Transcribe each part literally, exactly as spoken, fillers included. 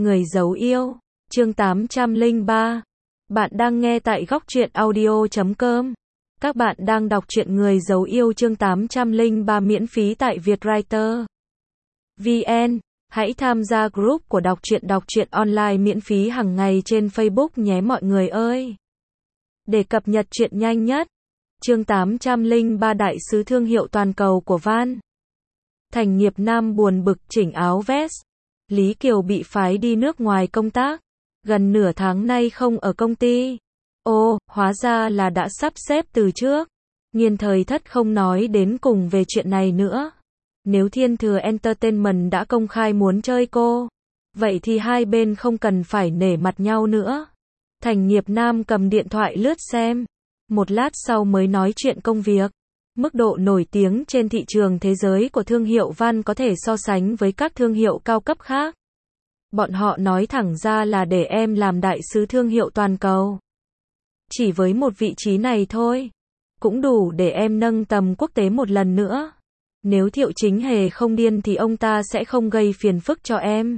Người giấu yêu, chương tám trăm lẻ ba. Bạn đang nghe tại góc truyện audio chấm com. Các bạn đang đọc truyện Người giấu yêu chương tám trăm lẻ ba miễn phí tại Vietwriter vê en. Hãy tham gia group của đọc truyện đọc truyện online miễn phí hàng ngày trên Facebook nhé mọi người ơi. Để cập nhật truyện nhanh nhất. Chương tám trăm lẻ ba Đại sứ thương hiệu toàn cầu của Van. Thành nghiệp nam buồn bực chỉnh áo vest. Lý Kiều bị phái đi nước ngoài công tác. Gần nửa tháng nay không ở công ty. Ồ, hóa ra là đã sắp xếp từ trước. Nghiên thời thất không nói đến cùng về chuyện này nữa. Nếu Thiên Thừa Entertainment đã công khai muốn chơi cô, vậy thì hai bên không cần phải nể mặt nhau nữa. Thành nghiệp nam cầm điện thoại lướt xem. Một lát sau mới nói chuyện công việc. Mức độ nổi tiếng trên thị trường thế giới của thương hiệu Van có thể so sánh với các thương hiệu cao cấp khác. Bọn họ nói thẳng ra là để em làm đại sứ thương hiệu toàn cầu. Chỉ với một vị trí này thôi, cũng đủ để em nâng tầm quốc tế một lần nữa. Nếu Thiệu Chính Hề không điên thì ông ta sẽ không gây phiền phức cho em.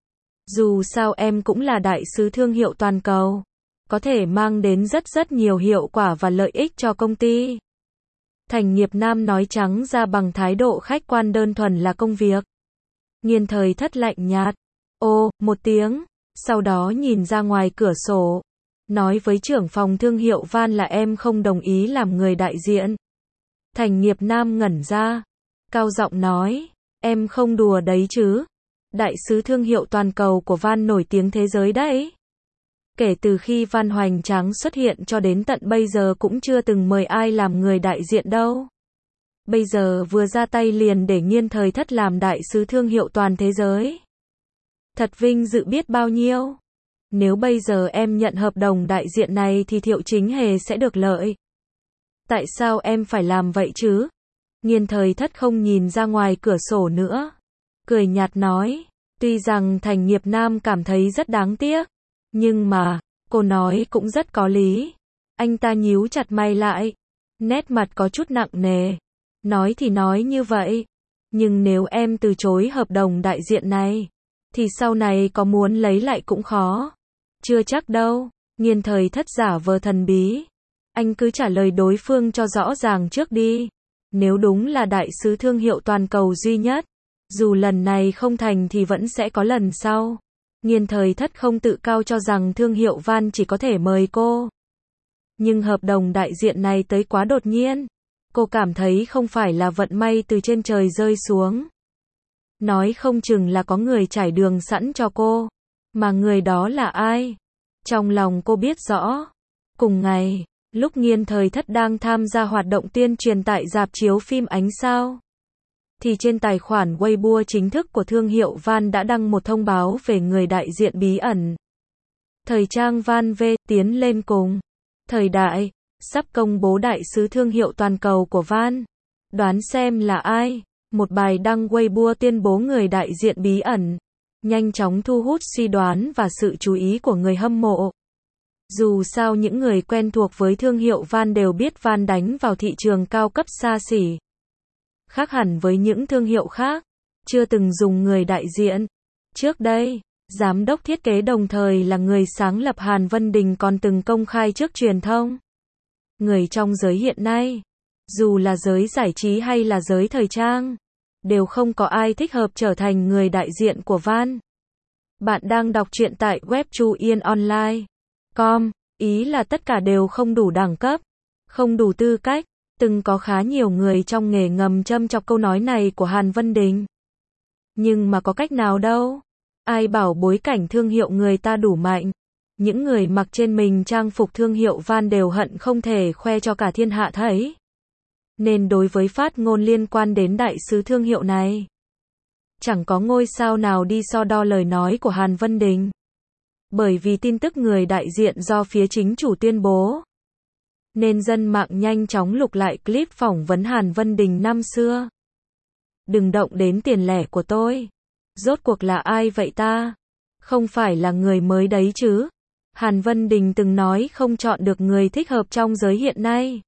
Dù sao em cũng là đại sứ thương hiệu toàn cầu, có thể mang đến rất rất nhiều hiệu quả và lợi ích cho công ty. Thành nghiệp nam nói trắng ra bằng thái độ khách quan đơn thuần là công việc. Nghiên thời thất lạnh nhạt. Ô, một tiếng. Sau đó nhìn ra ngoài cửa sổ. Nói với trưởng phòng thương hiệu Van là em không đồng ý làm người đại diện. Thành nghiệp nam ngẩn ra. Cao giọng nói. Em không đùa đấy chứ. Đại sứ thương hiệu toàn cầu của Van nổi tiếng thế giới đấy. Kể từ khi Van hoành tráng xuất hiện cho đến tận bây giờ cũng chưa từng mời ai làm người đại diện đâu. Bây giờ vừa ra tay liền để Nghiên thời thất làm đại sứ thương hiệu toàn thế giới. Thật vinh dự biết bao nhiêu. Nếu bây giờ em nhận hợp đồng đại diện này thì Thiệu Chính Hề sẽ được lợi. Tại sao em phải làm vậy chứ? Nghiên thời thất không nhìn ra ngoài cửa sổ nữa. Cười nhạt nói. Tuy rằng thành nghiệp nam cảm thấy rất đáng tiếc. Nhưng mà, cô nói cũng rất có lý. Anh ta nhíu chặt mày lại. Nét mặt có chút nặng nề. Nói thì nói như vậy. Nhưng nếu em từ chối hợp đồng đại diện này, thì sau này có muốn lấy lại cũng khó. Chưa chắc đâu. Nghiên thời thất giả vờ thần bí. Anh cứ trả lời đối phương cho rõ ràng trước đi. Nếu đúng là đại sứ thương hiệu toàn cầu duy nhất, dù lần này không thành thì vẫn sẽ có lần sau. Nghiên thời thất không tự cao cho rằng thương hiệu Van chỉ có thể mời cô. Nhưng hợp đồng đại diện này tới quá đột nhiên. Cô cảm thấy không phải là vận may từ trên trời rơi xuống. Nói không chừng là có người trải đường sẵn cho cô. Mà người đó là ai? Trong lòng cô biết rõ. Cùng ngày, lúc Nghiên thời thất đang tham gia hoạt động tuyên truyền tại rạp chiếu phim Ánh Sao, thì trên tài khoản Weibo chính thức của thương hiệu Van đã đăng một thông báo về người đại diện bí ẩn. Thời trang Van V tiến lên cùng. Thời đại, sắp công bố đại sứ thương hiệu toàn cầu của Van. Đoán xem là ai? Một bài đăng Weibo tuyên bố người đại diện bí ẩn. Nhanh chóng thu hút suy đoán và sự chú ý của người hâm mộ. Dù sao những người quen thuộc với thương hiệu Van đều biết Van đánh vào thị trường cao cấp xa xỉ. Khác hẳn với những thương hiệu khác, chưa từng dùng người đại diện. Trước đây, giám đốc thiết kế đồng thời là người sáng lập Hàn Vân Đình còn từng công khai trước truyền thông. Người trong giới hiện nay, dù là giới giải trí hay là giới thời trang, đều không có ai thích hợp trở thành người đại diện của Van. Bạn đang đọc truyện tại web chu yên online chấm com, ý là tất cả đều không đủ đẳng cấp, không đủ tư cách. Từng có khá nhiều người trong nghề ngầm châm chọc câu nói này của Hàn Vân Đình. Nhưng mà có cách nào đâu. Ai bảo bối cảnh thương hiệu người ta đủ mạnh. Những người mặc trên mình trang phục thương hiệu Van đều hận không thể khoe cho cả thiên hạ thấy. Nên đối với phát ngôn liên quan đến đại sứ thương hiệu này, chẳng có ngôi sao nào đi so đo lời nói của Hàn Vân Đình. Bởi vì tin tức người đại diện do phía chính chủ tuyên bố, nên dân mạng nhanh chóng lục lại clip phỏng vấn Hàn Vân Đình năm xưa. Đừng động đến tiền lẻ của tôi. Rốt cuộc là ai vậy ta? Không phải là người mới đấy chứ? Hàn Vân Đình từng nói không chọn được người thích hợp trong giới hiện nay.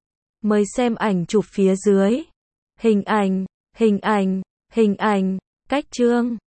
Mời xem ảnh chụp phía dưới. Hình ảnh, hình ảnh, hình ảnh, cách chương.